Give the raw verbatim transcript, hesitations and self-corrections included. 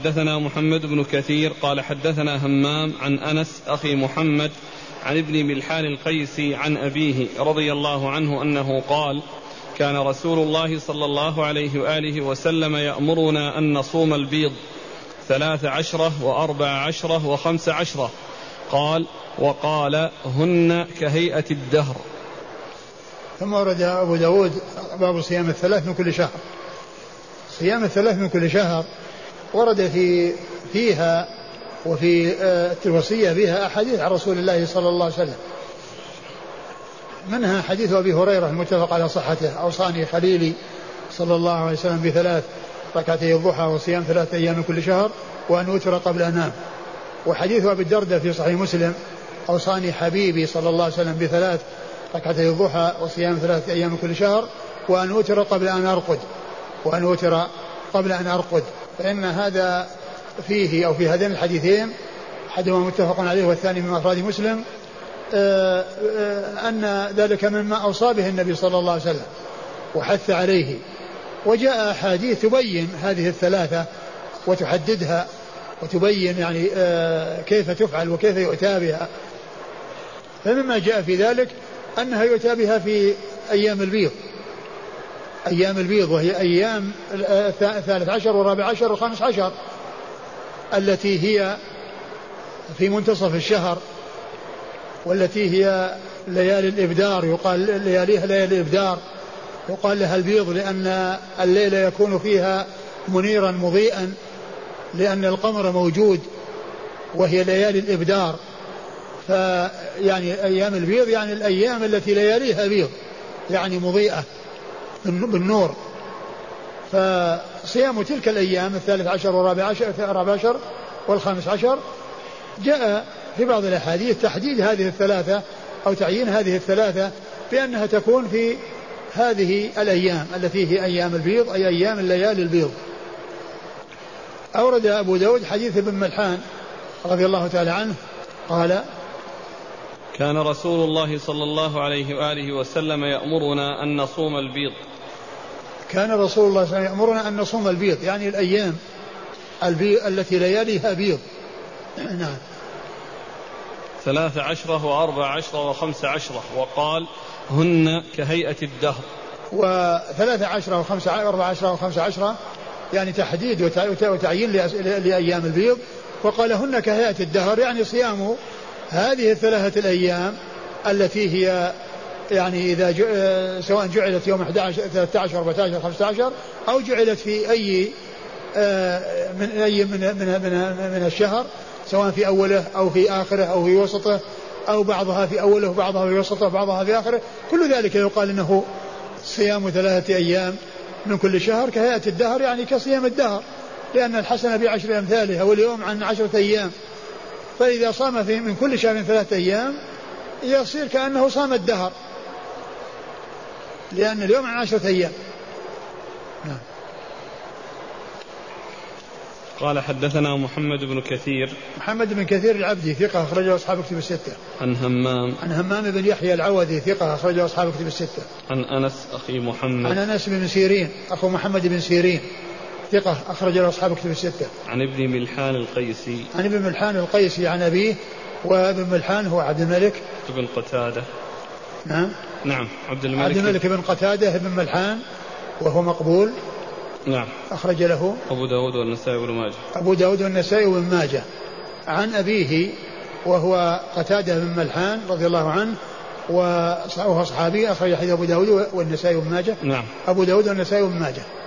حدثنا محمد بن كثير قال حدثنا همام عن أنس أخي محمد عن ابن ملحان القيسي عن أبيه رضي الله عنه أنه قال كان رسول الله صلى الله عليه وآله وسلم يأمرنا أن نصوم البيض ثلاث عشرة وأربع عشرة وخمس عشرة. قال وقال هن كهيئة الدهر. ثم ورد أبو داود باب صيام الثلاث من كل شهر. صيام الثلاث من كل شهر ورد في فيها وفي الوصية بها أحاديث عن رسول الله صلى الله عليه وسلم، منها حديث أبي هريرة المتفق على صحته أوصاني خليلي صلى الله عليه وسلم بثلاث ركعتي الضحى وصيام ثلاثة أيام من كل شهر وأن أوتر قبل أنام. وحديث أبي الدرداء في صحيح مسلم أوصاني حبيبي صلى الله عليه وسلم بثلاث ركعتي الضحى وصيام ثلاثة أيام من كل شهر وأن أوتر قبل أن أرقد وأن أوتر قبل أن أرقد. فإن هذا فيه أو في هذين الحديثين أحدهما متفق عليه والثاني من أفراد مسلم أن ذلك مما أوصى به النبي صلى الله عليه وسلم وحث عليه. وجاء أحاديث تبين هذه الثلاثة وتحددها وتبين يعني كيف تفعل وكيف يؤتى بها. فمما جاء في ذلك أنها يؤتى بها في أيام البيض، أيام البيض وهي أيام الثالث عشر والرابع عشر والخامس عشر التي هي في منتصف الشهر والتي هي ليالي الإبدار، يقال لياليها ليالي الإبدار، يقال لها البيض لأن الليل يكون فيها منيرا مضيئا لأن القمر موجود، وهي ليالي الإبدار. فيعني أيام البيض يعني الأيام التي لياليها بيض يعني مضيئة بالنور. فصيام تلك الأيام الثالث عشر والرابع عشر, الرابع عشر والخامس عشر جاء في بعض الأحاديث تحديد هذه الثلاثة أو تعيين هذه الثلاثة بأنها تكون في هذه الأيام التي هي أيام البيض أي أيام الليالي البيض. أورد أبو داود حديث ابن ملحان رضي الله تعالى عنه قال كان رسول الله صلى الله عليه وآله وسلم يأمرنا أن نصوم البيض. كان رسول الله صلى الله عليه وسلم يأمرنا أن نصوم البيض يعني الأيام البيض التي لياليها بيض. نعم. ثلاث عشرة وأربع عشرة وخمس عشرة وقال هن كهيئة الدهر. وثلاث عشرة وخمس وأربع عشرة وخمس عشرة يعني تحديد وتعيين لأيام البيض. وقال هن كهيئة الدهر يعني صيام هذه الثلاثة الأيام التي هي يعني إذا ج... سواء جعلت يوم أحد عشر ثلاثة عشر أربعة عشر خمسة عشر أو جعلت في أي من أي من من من, من الشهر سواء في أوله أو في آخره أو في وسطه أو بعضها في أوله وبعضها في وسطه وبعضها في آخره، كل ذلك يقال إنه صيام ثلاثة أيام من كل شهر كهيئة الدهر يعني كصيام الدهر، لأن الحسنة بعشر أمثالها واليوم عن عشرة أيام، فإذا صام في من كل شهر ثلاثة أيام يصير كأنه صام الدهر لأن اليوم عن عشرة أيام. نعم. قال حدثنا محمد بن كثير. محمد بن كثير العبدي ثقة أخرجه أصحاب كتب الستة. عن همام. عن همام بن يحيى العوذي ثقة أخرجه أصحاب كتب الستة. عن أنس أخي محمد. عن أنس بن سيرين أخو محمد بن سيرين ثقة أخرجه أصحاب كتب الستة. عن ابن ملحان القيسي. عن ابن ملحان القيسي عن أبيه، وابن ملحان هو عبد الملك بن قتادة. نعم. نعم عبد الملك. عبد الملك بن قتادة بن ملحان وهو مقبول. نعم. أخرج له أبو داود والنسائي وابن ماجه. أبو داود والنسائي وابن ماجه. عن أبيه وهو قتادة بن ملحان رضي الله عنه وهو صحابي أخرج حديث أبو داود والنسائي وابن ماجه. نعم. أبو داود والنسائي وابن ماجه.